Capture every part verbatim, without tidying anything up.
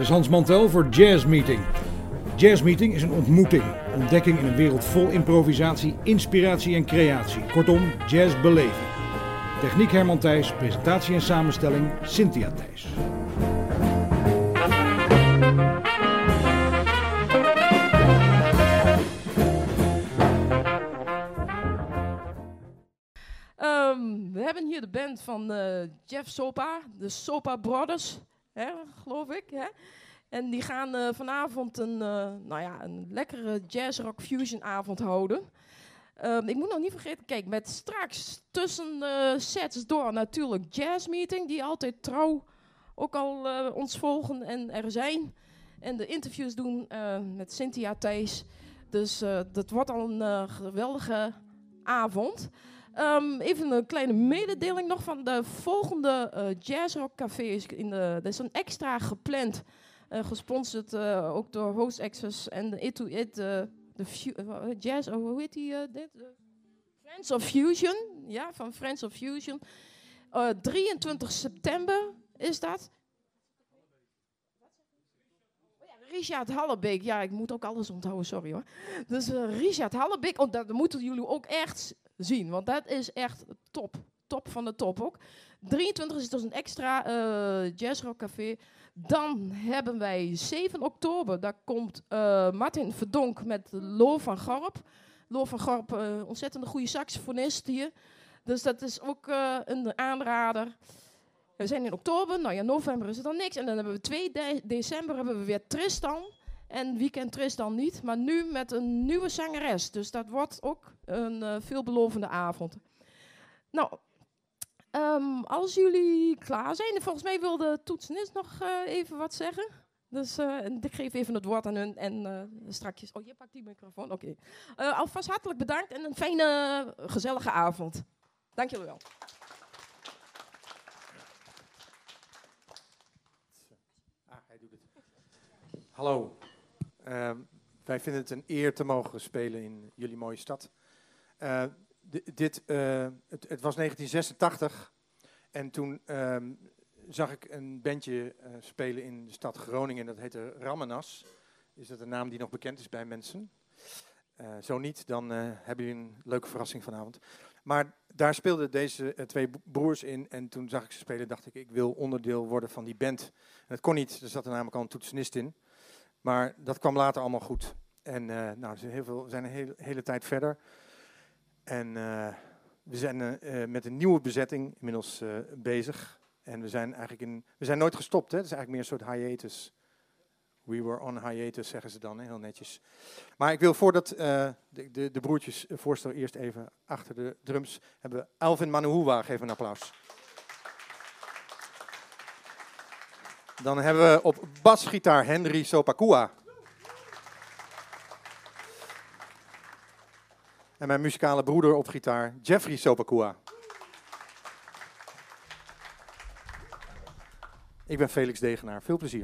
is Hans Mantel voor Jazz Meeting. Jazz Meeting is een ontmoeting, ontdekking in een wereld vol improvisatie, inspiratie en creatie. Kortom, jazz beleven. Techniek Herman Thijs, presentatie en samenstelling Cynthia Thijs. Um, we hebben hier de band van uh, Jeff Sopa, de Sopa Brothers, hè, geloof ik. Hè? En die gaan uh, vanavond een, uh, nou ja, een lekkere jazz-rock fusion avond houden. Um, ik moet nog niet vergeten, kijk, met straks tussen de sets door natuurlijk Jazz Meeting, die altijd trouw ook al uh, ons volgen en er zijn. En de interviews doen uh, met Cynthia Thijs. Dus uh, dat wordt al een uh, geweldige avond. Um, even een kleine mededeling nog van de volgende uh, jazzrock cafés. In de, er is een extra gepland, uh, gesponsord uh, ook door Host Access en de It to It, uh, de fu- uh, jazz, oh, hoe heet die? Uh, dit? Uh, Friends of Fusion, ja, van Friends of Fusion. Uh, drieëntwintig september is dat. Richard Hallebeek, ja, ik moet ook alles onthouden, sorry hoor. Dus uh, Richard Hallebeek, oh, dat moeten jullie ook echt zien, want dat is echt top, top van de top ook. drieëntwintig is dus een extra uh, jazzrockcafé. Dan hebben wij zeven oktober, daar komt uh, Martin Verdonk met Lo van Gorp. Lo van Gorp, uh, ontzettend goede saxofonist hier. Dus dat is ook uh, een aanrader. We zijn in oktober, nou ja, november is er dan niks. En dan hebben we twee de- december hebben we weer Tristan. En wie kent Tristan niet, maar nu met een nieuwe zangeres. Dus dat wordt ook een uh, veelbelovende avond. Nou, um, als jullie klaar zijn, volgens mij wil de toetsenist nog uh, even wat zeggen. Dus uh, ik geef even het woord aan hun en uh, strakjes. Oh, je pakt die microfoon, oké. Okay. Uh, alvast hartelijk bedankt en een fijne, gezellige avond. Dank jullie wel. Hallo, uh, wij vinden het een eer te mogen spelen in jullie mooie stad. Uh, d- dit, uh, het, het was negentien zesentachtig en toen uh, zag ik een bandje uh, spelen in de stad Groningen. Dat heette Ramenas. Is dat een naam die nog bekend is bij mensen? Uh, zo niet, dan uh, hebben jullie een leuke verrassing vanavond. Maar daar speelden deze uh, twee broers in en toen zag ik ze spelen dacht ik, ik wil onderdeel worden van die band. En dat kon niet, er zat er namelijk al een toetsenist in. Maar dat kwam later allemaal goed. En uh, nou, we zijn, heel veel, we zijn een hele, hele tijd verder. En uh, we zijn uh, met een nieuwe bezetting inmiddels uh, bezig. En we zijn eigenlijk in, we zijn nooit gestopt. Hè? Het is eigenlijk meer een soort hiatus. We were on hiatus, zeggen ze dan, hè? Heel netjes. Maar ik wil voordat uh, de, de, de broertjes voorstellen, eerst even achter de drums hebben we Alvin Manuhua. Geef een applaus. Dan hebben we op basgitaar Henry Sopakua. En mijn muzikale broeder op gitaar Jeffrey Sopakua. Ik ben Felix Degenaar. Veel plezier.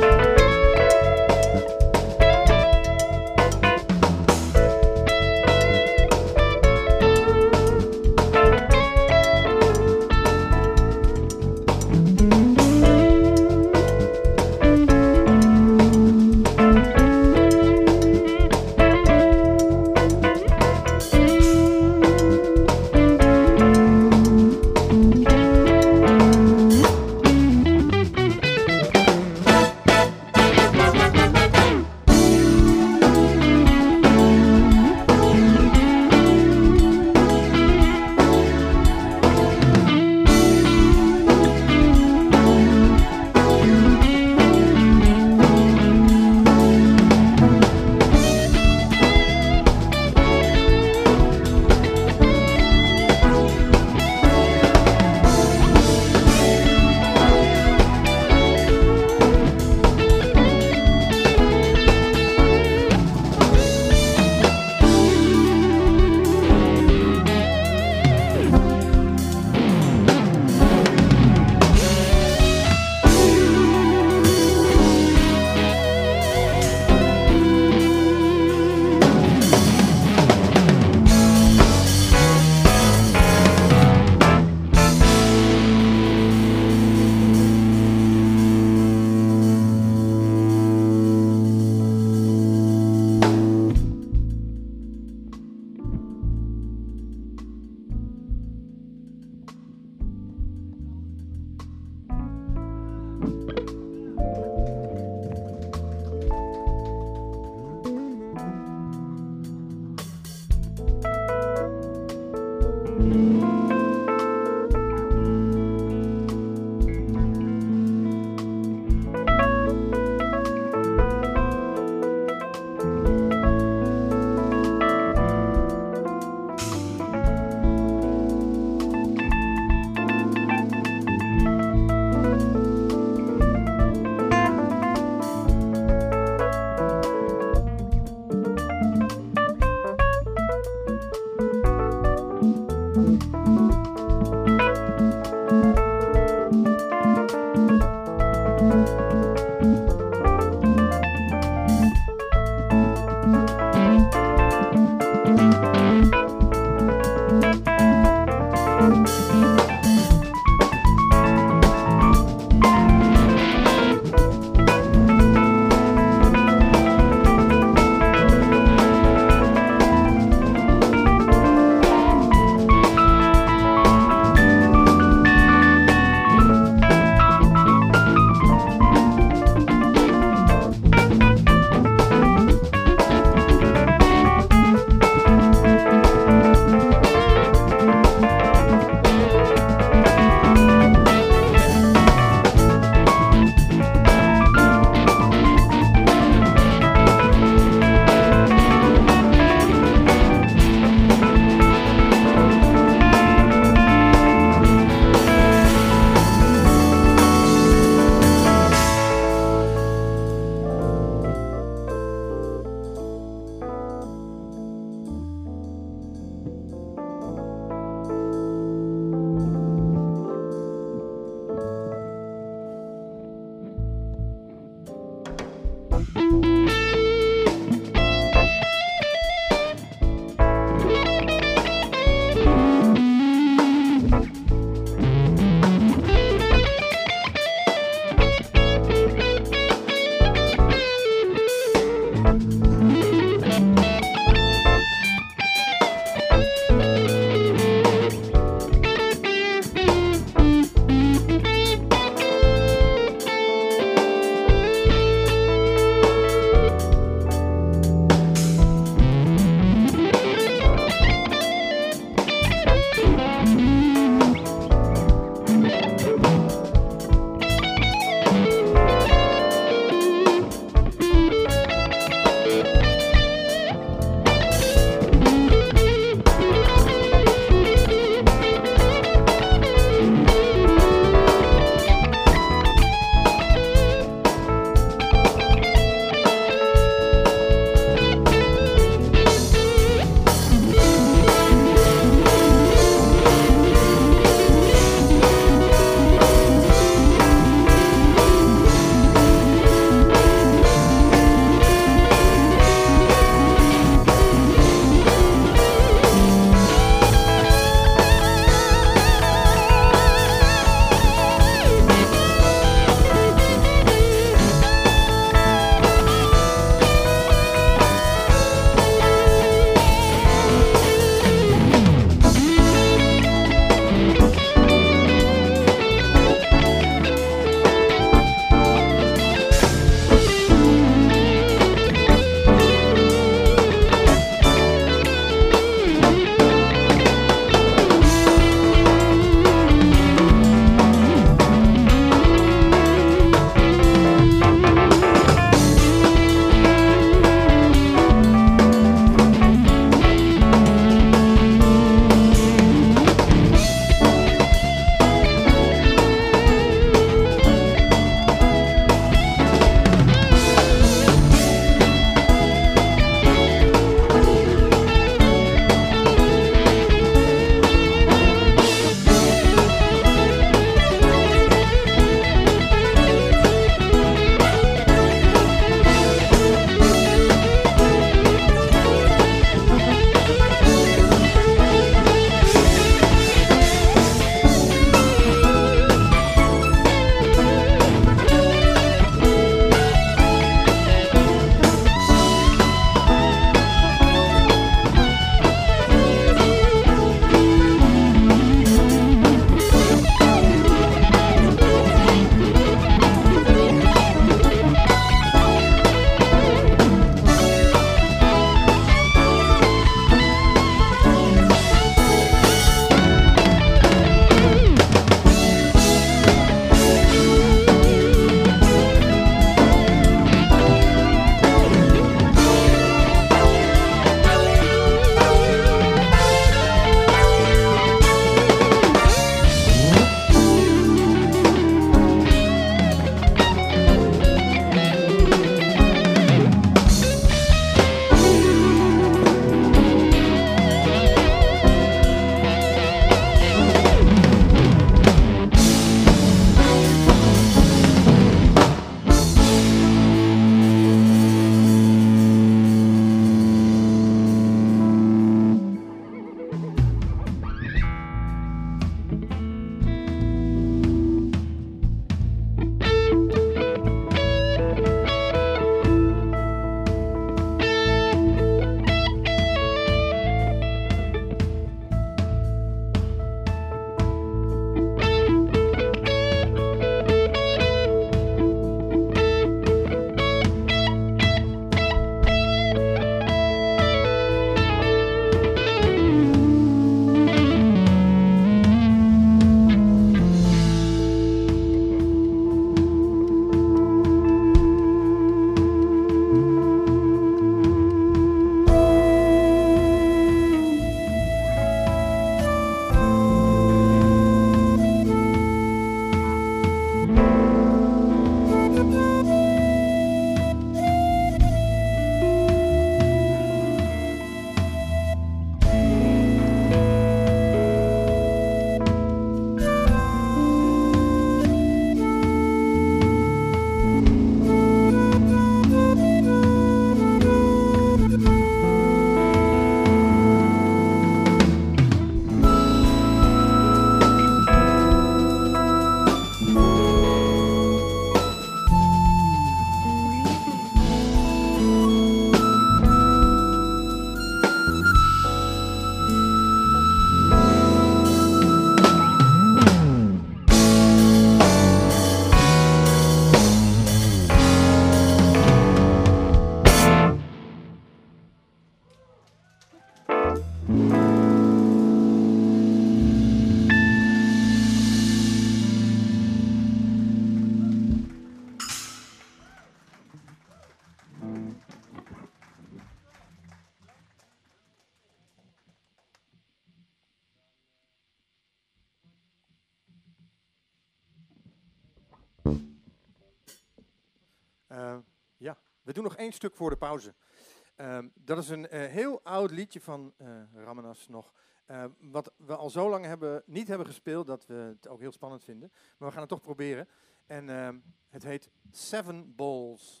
We doen nog één stuk voor de pauze. Um, dat is een uh, heel oud liedje van uh, Ramenas nog. Uh, wat we al zo lang hebben, niet hebben gespeeld dat we het ook heel spannend vinden. Maar we gaan het toch proberen. En uh, het heet Seven Balls.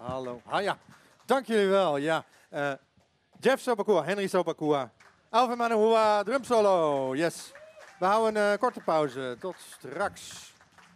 Hallo. Ah ja, dank jullie wel. Ja. Uh, Jeff Sobakua, Henry Sobakua, Alvin Manahua, drum solo. Yes. We houden een uh, korte pauze. Tot straks.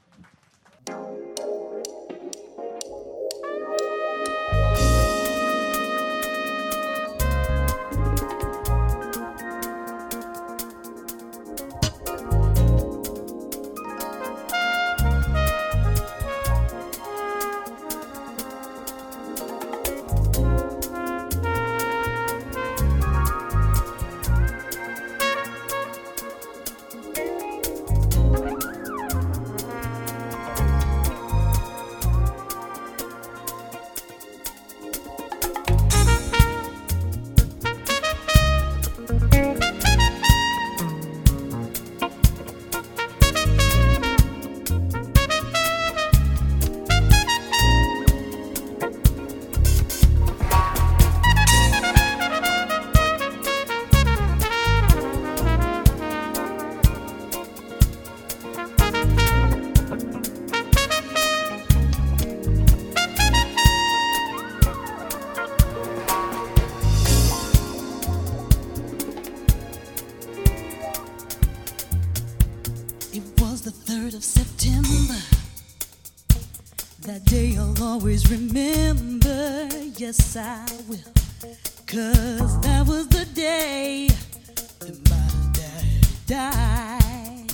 Yes, I will, 'cause that was the day that my daddy died.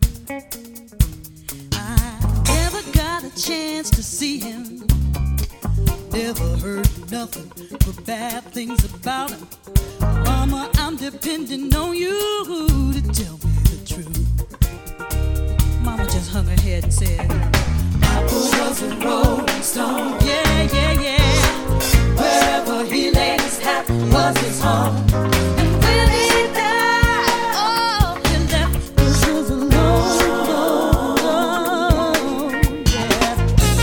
I never got a chance to see him, never heard nothing but bad things about him. Mama, I'm depending on you to tell me the truth. Mama just hung her head and said, Papa was a rolling stone, yeah, yeah, yeah. Wherever he laid his hat was his home. And when he died, oh, he left us alone, yeah.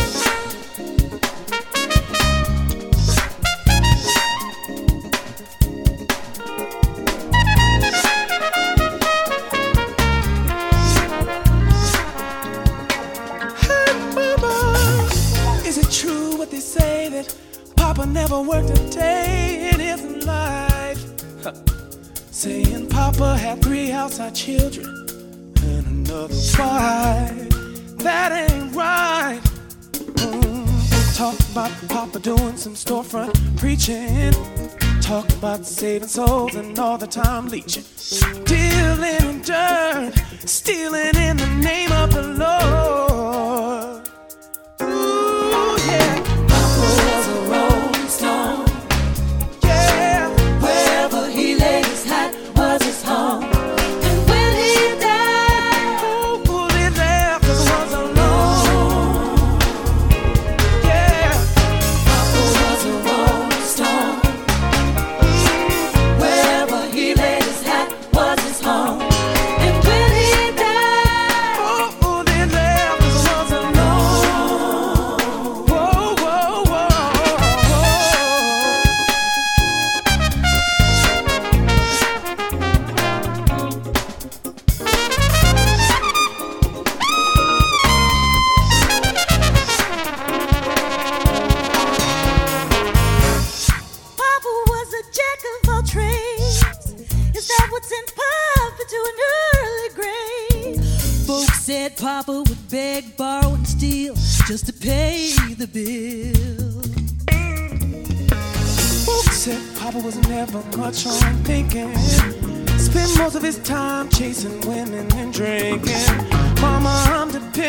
Hey, mama, is it true what they say that Papa never worked a day in his life? Huh. Saying Papa had three outside children and another wife. That ain't right. Mm. Talk about Papa doing some storefront preaching. Talk about saving souls and all the time leeching. Dealing in dirt, stealing in the name of the Lord. Ooh, yeah. Yeah, wherever he laid his hat was his home. And when he died, who he left us was alone. Yeah, Papa was a rolling stone. Wherever he laid his hat was his home. And when he died, who he left us was alone. Whoa, whoa, whoa. Papa was a jack of all trades. Is that what's in Papa to an early grave? Folks said Papa would beg, borrow, and steal just to pay the bill. Folks said Papa was never much on thinking. Spent most of his time chasing women and drinking. Mama, I'm dependent